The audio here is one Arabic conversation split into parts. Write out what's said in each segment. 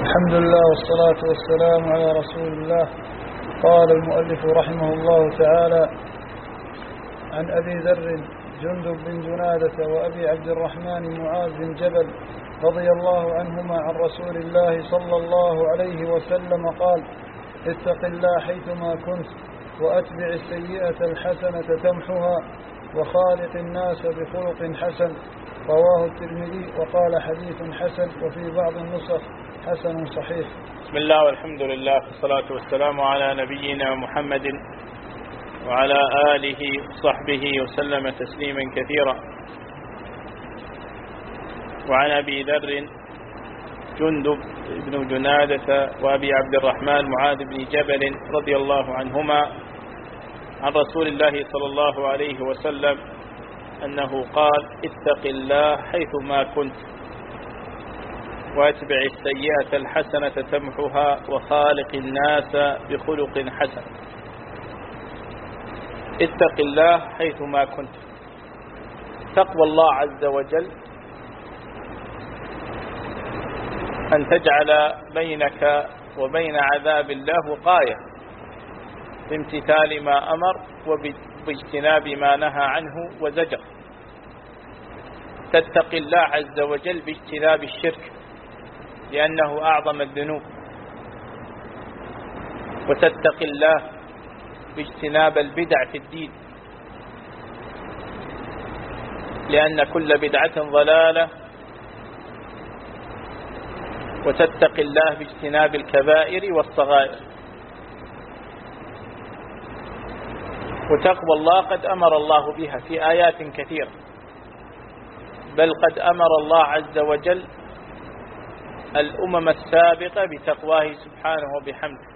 الحمد لله والصلاة والسلام على رسول الله. قال المؤلف رحمه الله تعالى: عن أبي ذر جندب بن جنادة وأبي عبد الرحمن معاذ بن جبل رضي الله عنهما عن رسول الله صلى الله عليه وسلم قال: اتق الله حيثما كنت وأتبع السيئة الحسنة تمحها وخالق الناس بخلق حسن. رواه الترمذي وقال حديث حسن، وفي بعض النسخ حسن صحيح. بسم الله والحمد لله والصلاة والسلام على نبينا محمد وعلى آله وصحبه وسلم تسليما كثيرا. وعن أبي ذر جندب بن جنادة وأبي عبد الرحمن معاذ بن جبل رضي الله عنهما عن رسول الله صلى الله عليه وسلم أنه قال: اتق الله حيثما كنت واتبع السيئة الحسنة تمحها وخالق الناس بخلق حسن. اتق الله حيثما كنت. تقوى الله عز وجل أن تجعل بينك وبين عذاب الله وقاية بامتثال ما أمر وباجتناب ما نهى عنه وزجر. تتقي الله عز وجل باجتناب الشرك لأنه أعظم الذنوب، وتتقي الله باجتناب البدع في الدين لأن كل بدعة ضلالة، وتتقي الله باجتناب الكبائر والصغائر. وتقوى الله قد أمر الله بها في آيات كثيرة، بل قد أمر الله عز وجل الأمم السابقة بتقواه سبحانه وبحمده،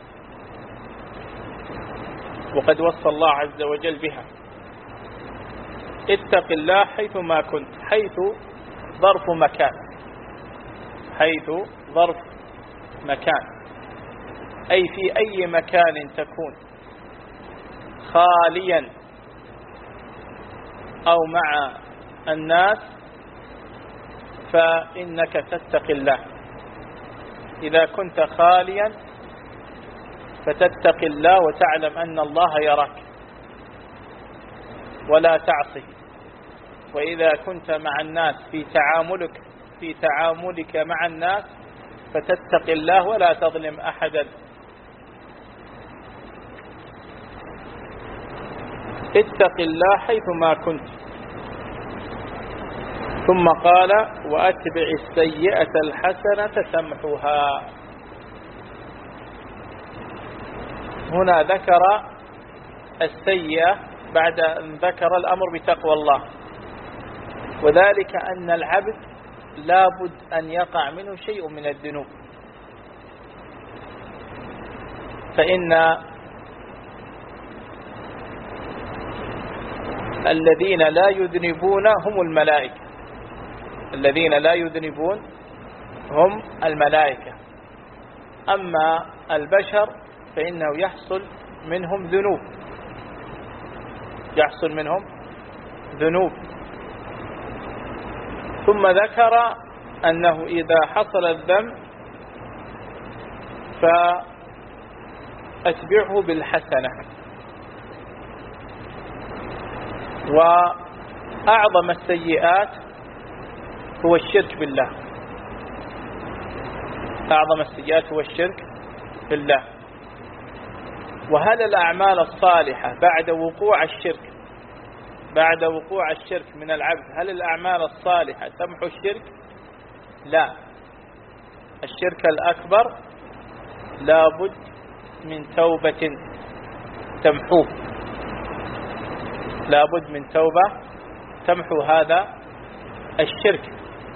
وقد وصى الله عز وجل بها. اتق الله حيثما كنت. حيث ظرف مكان، حيث ظرف مكان، أي في أي مكان تكون خاليا أو مع الناس فإنك تتقي الله. إذا كنت خاليا فتتقي الله وتعلم أن الله يراك ولا تعصي. وإذا كنت مع الناس في تعاملك مع الناس فتتقي الله ولا تظلم أحدا. اتق الله حيثما كنت. ثم قال: وأتبع السيئة الحسنة تمحها. هنا ذكر السيئة بعد أن ذكر الأمر بتقوى الله، وذلك أن العبد لابد أن يقع منه شيء من الذنوب، فإن الذين لا يذنبون هم الملائكة. الذين لا يذنبون هم الملائكة. أما البشر فإنه يحصل منهم ذنوب، يحصل منهم ذنوب. ثم ذكر أنه إذا حصل الذنب فأتبعه بالحسنة. وأعظم السيئات هو الشرك بالله. أعظم السيئات هو الشرك بالله. وهل الأعمال الصالحة بعد وقوع الشرك من العبد، هل الأعمال الصالحة تمحو الشرك؟ لا. الشرك الأكبر لابد من توبة تمحوه، لابد من توبة تمحو هذا الشرك.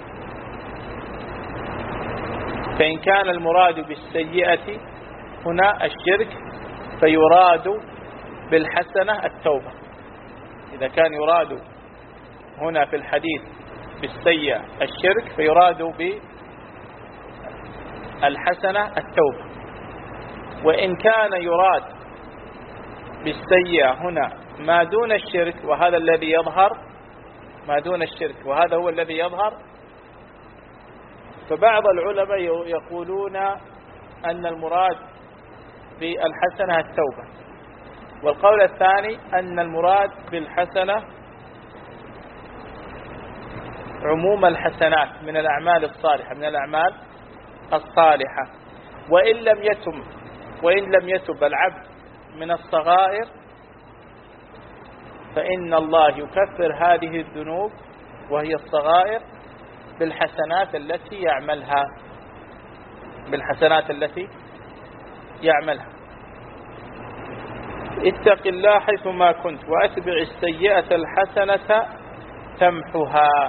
فإن كان المراد بالسيئة هنا الشرك فيراد بالحسنة التوبة. إذا كان يراد هنا في الحديث بالسيئة الشرك فيراد بالحسنة التوبة. وإن كان يراد بالسيئة هنا ما دون الشرك، وهذا الذي يظهر، ما دون الشرك وهذا هو الذي يظهر، فبعض العلماء يقولون أن المراد بالحسنة التوبة، والقول الثاني أن المراد بالحسنة عموم الحسنات من الأعمال الصالحة، من الأعمال الصالحة. وإن لم يتب العبد من الصغائر فإن الله يكفر هذه الذنوب وهي الصغائر بالحسنات التي يعملها. اتق الله حيثما كنت وأتبع السيئة الحسنة تمحها.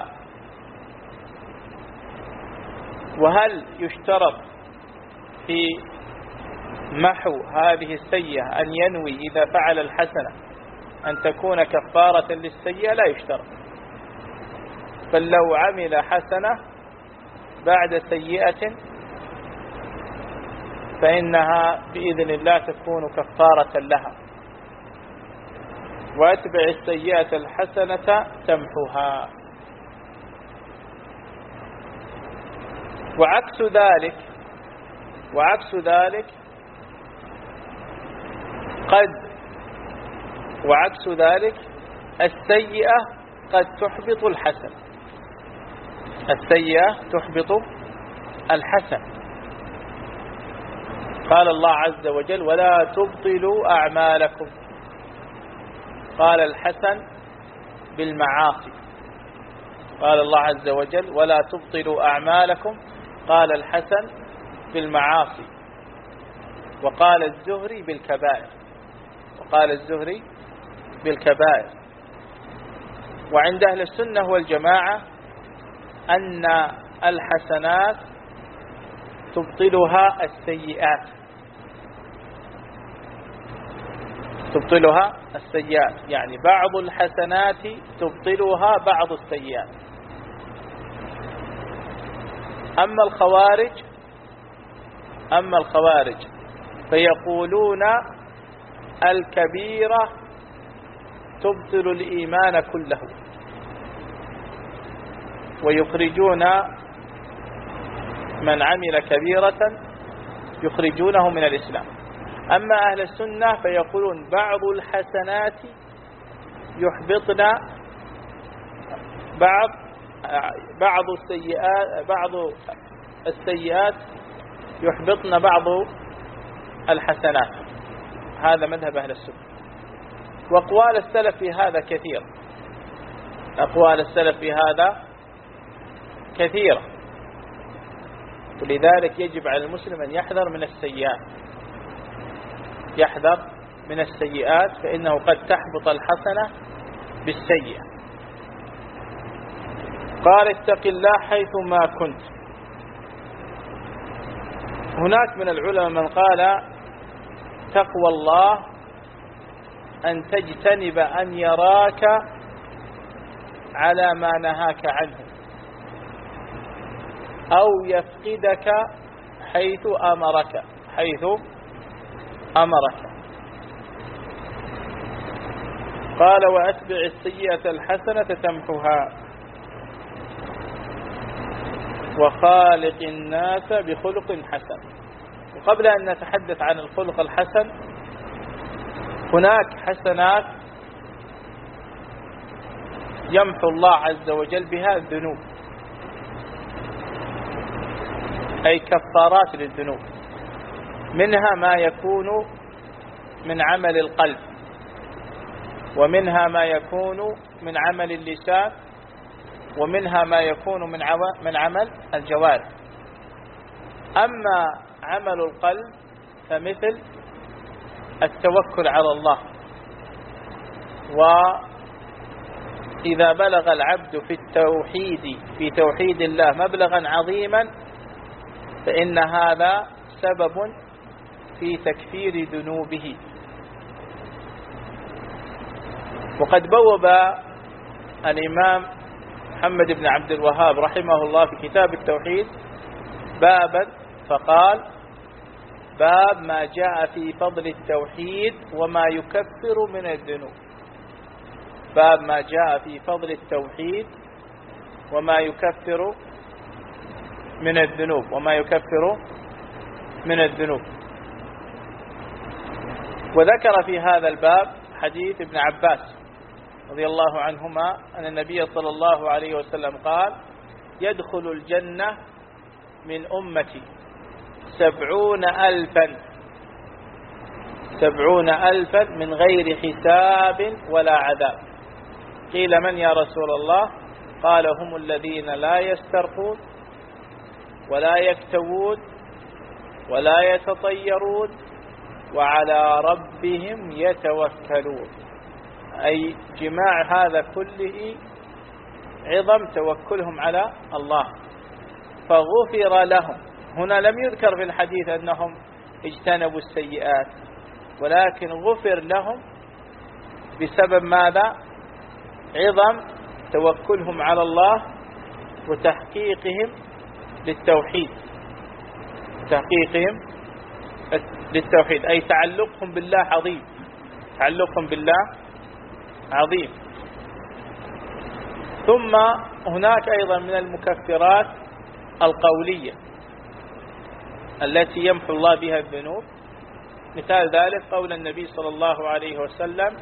وهل يشترط في محو هذه السيئة أن ينوي إذا فعل الحسنة أن تكون كفارة للسيئة؟ لا يشترط. فلو عمل حسنة بعد سيئة فإنها بإذن الله تكون كفارة لها. وأتبع السيئة الحسنة تمحها. وعكس ذلك السيئة قد تحبط الحسن. السيئة تحبط الحسن. قال الله عز وجل: ولا تبطلوا أعمالكم. قال الحسن بالمعاصي. قال الله عز وجل: ولا تبطلوا أعمالكم. قال الحسن بالمعاصي. وقال الزهري بالكبائر. وعند أهل السنة والجماعة أن الحسنات تبطلها السيئات، يعني بعض الحسنات تبطلها بعض السيئات. أما الخوارج فيقولون الكبيرة تبطل الإيمان كله، ويخرجون من عمل كبيرة يخرجونه من الإسلام. أما أهل السنة فيقولون بعض الحسنات يحبطن بعض السيئات يحبطن بعض الحسنات. هذا مذهب أهل السنة. وأقوال السلف في هذا كثيرة. ولذلك يجب على المسلم أن يحذر من السيئات، فإنه قد تحبط الحسنة بالسيئة. قال: اتق الله حيثما كنت. هناك من العلماء من قال تقوى الله أن تجتنب أن يراك على ما نهاك عنه، أو يفقدك حيث أمرك. قال: وأتبع السيئة الحسنة تمحها وخالق الناس بخلق حسن. وقبل أن نتحدث عن الخلق الحسن، هناك حسنات يمحو الله عز وجل بها الذنوب، أي كفارات للذنوب. منها ما يكون من عمل القلب، ومنها ما يكون من عمل اللسان، ومنها ما يكون من عمل الجوارح. أما عمل القلب فمثل التوكل على الله. وإذا بلغ العبد في توحيد الله مبلغا عظيما فإن هذا سبب في تكفير ذنوبه. وقد بوب الإمام محمد بن عبد الوهاب رحمه الله في كتاب التوحيد بابا فقال: باب ما جاء في فضل التوحيد وما يكفر من الذنوب. باب ما جاء في فضل التوحيد وما يكفر من الذنوب وما يكفر من الذنوب. وذكر في هذا الباب حديث ابن عباس رضي الله عنهما أن النبي صلى الله عليه وسلم قال: يدخل الجنة من أمتي 70,000 من غير حساب ولا عذاب. قيل: من يا رسول الله؟ قال: هم الذين لا يسترقون ولا يكتوون ولا يتطيرون وعلى ربهم يتوكلون. أي جماع هذا كله عظم توكلهم على الله، فغفر لهم. هنا لم يذكر في الحديث أنهم اجتنبوا السيئات، ولكن غفر لهم بسبب ماذا؟ عظم توكلهم على الله وتحقيقهم للتوحيد، أي تعلقهم بالله عظيم، تعلقهم بالله عظيم. ثم هناك أيضا من المكفرات القولية التي يمحو الله بها الذنوب. مثال ذلك قول النبي صلى الله عليه وسلم: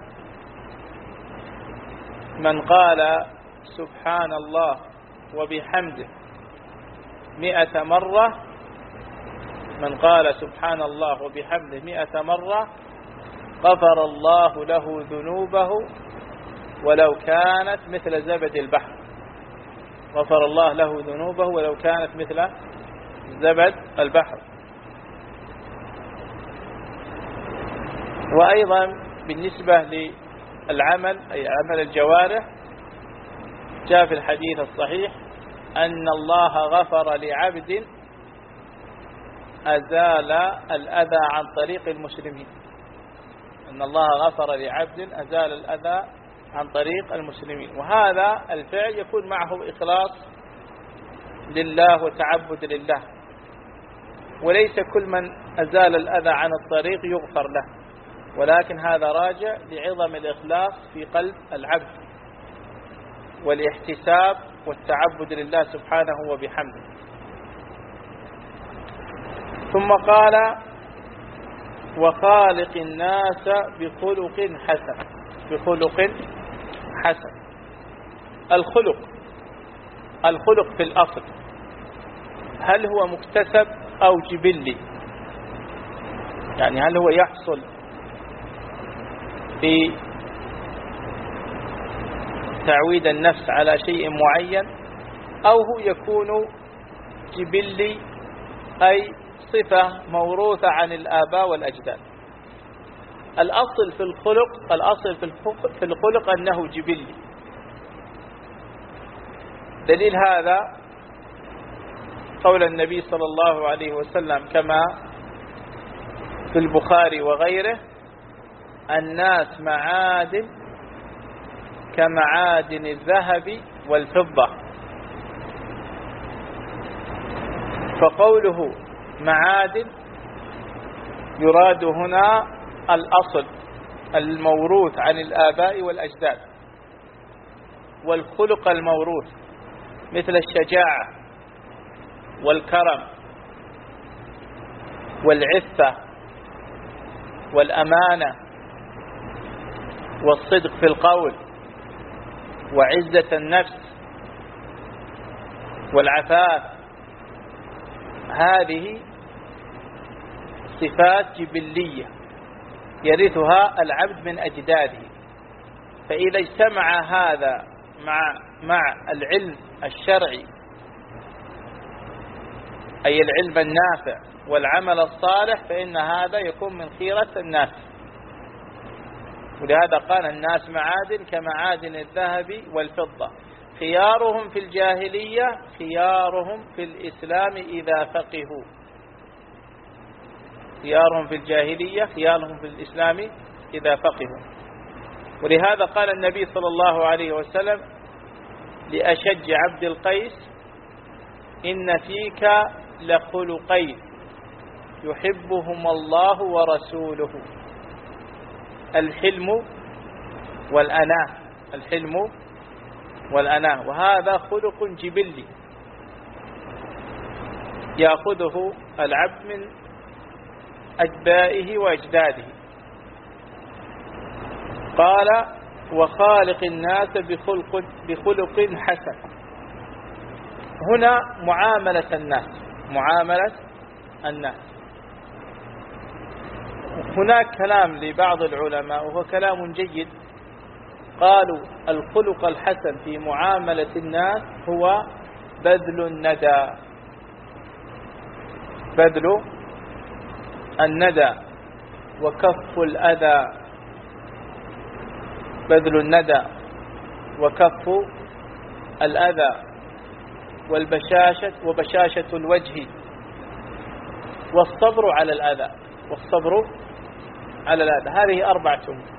من قال سبحان الله وبحمده 100 مرة، من قال سبحان الله وبحمده 100 مرة غفر الله له ذنوبه ولو كانت مثل زبد البحر. غفر الله له ذنوبه ولو كانت مثل زبد البحر. وأيضا بالنسبة للعمل، أي عمل الجوارح، جاء في الحديث الصحيح أن الله غفر لعبد أزال الأذى عن طريق المسلمين. أن الله غفر لعبد أزال الأذى عن طريق المسلمين. وهذا الفعل يكون معه إخلاص لله وتعبد لله، وليس كل من أزال الأذى عن الطريق يغفر له، ولكن هذا راجع لعظم الإخلاص في قلب العبد والاحتساب والتعبد لله سبحانه وبحمده. ثم قال: وخالق الناس بخلق حسن. بخلق حسن. الخلق في الأصل هل هو مكتسب أو جبلي؟ يعني هل هو يحصل في تعويد النفس على شيء معين، أو هو يكون جبلي أي صفة موروثة عن الآباء والأجداد؟ الأصل في الخلق أنه جبلي. دليل هذا قول النبي صلى الله عليه وسلم كما في البخاري وغيره: الناس معادن كمعادن الذهب والفضة. فقوله معادن يراد هنا الأصل الموروث عن الآباء والأجداد، والخلق الموروث مثل الشجاعة والكرم والعفة والأمانة والصدق في القول وعزة النفس والعفاف. هذه صفات جبلية يرثها العبد من أجداده. فإذا اجتمع هذا مع العلم الشرعي، أي العلم النافع والعمل الصالح، فإن هذا يكون من خيرة الناس. ولهذا قال: الناس معادن كمعادن الذهب والفضة، خيارهم في الجاهلية خيارهم في الإسلام إذا فقهوا. خيارهم في الجاهلية خيارهم في الإسلام إذا فقهوا. ولهذا قال النبي صلى الله عليه وسلم لأشج عبد القيس: إن فيك لخلقين يحبهما الله ورسوله، الحلم والأناة. الحلم والأناة، وهذا خلق جبلي يأخذه العبد من أجبائه وأجداده. قال وخالق الناس بخلق حسن. هنا معاملة الناس. هناك كلام لبعض العلماء وهو كلام جيد، قالوا الخلق الحسن في معاملة الناس هو بذل الندى وكف الأذى، بذل الندى وكف الأذى وبشاشة الوجه والصبر على الأذى. هذه أربعة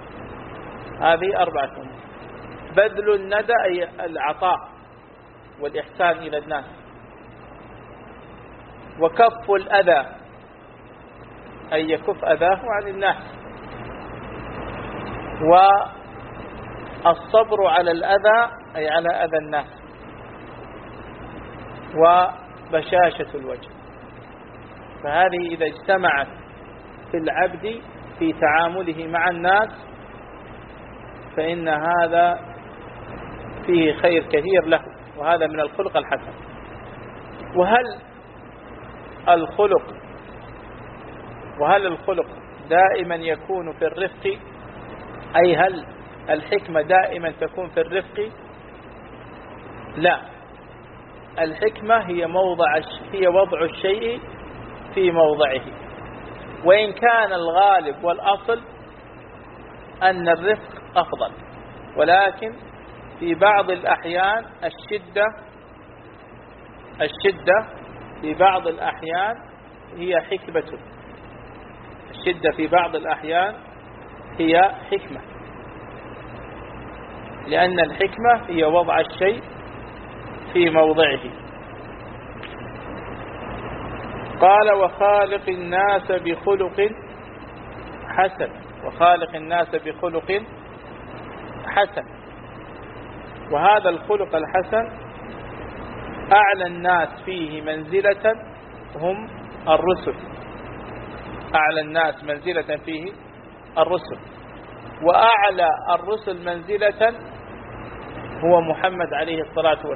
أمور. بذل الندى أي العطاء والإحسان إلى الناس، وكف الأذى أي يكف أذاه عن الناس، والصبر على الأذى أي على أذى الناس، وبشاشة الوجه. فهذه إذا اجتمعت في العبد في تعامله مع الناس فإن هذا فيه خير كثير له، وهذا من الخلق الحسن. وهل الخلق دائما يكون في الرفق؟ أي هل الحكمة دائما تكون في الرفق؟ لا، الحكمة هي وضع الشيء في موضعه، وإن كان الغالب والأصل أن الرفق أفضل، ولكن في بعض الأحيان الشدة في بعض الأحيان هي حكمة. الشدة في بعض الأحيان هي حكمة، لأن الحكمة هي وضع الشيء في موضعه. قال وخالق الناس بخلق حسن. وهذا الخلق الحسن أعلى الناس فيه منزلة هم الرسل. وأعلى الرسل منزلة هو محمد عليه الصلاة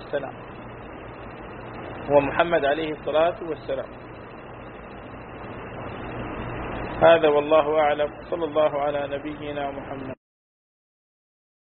والسلام. هذا والله أعلم. صلى الله على نبينا محمد.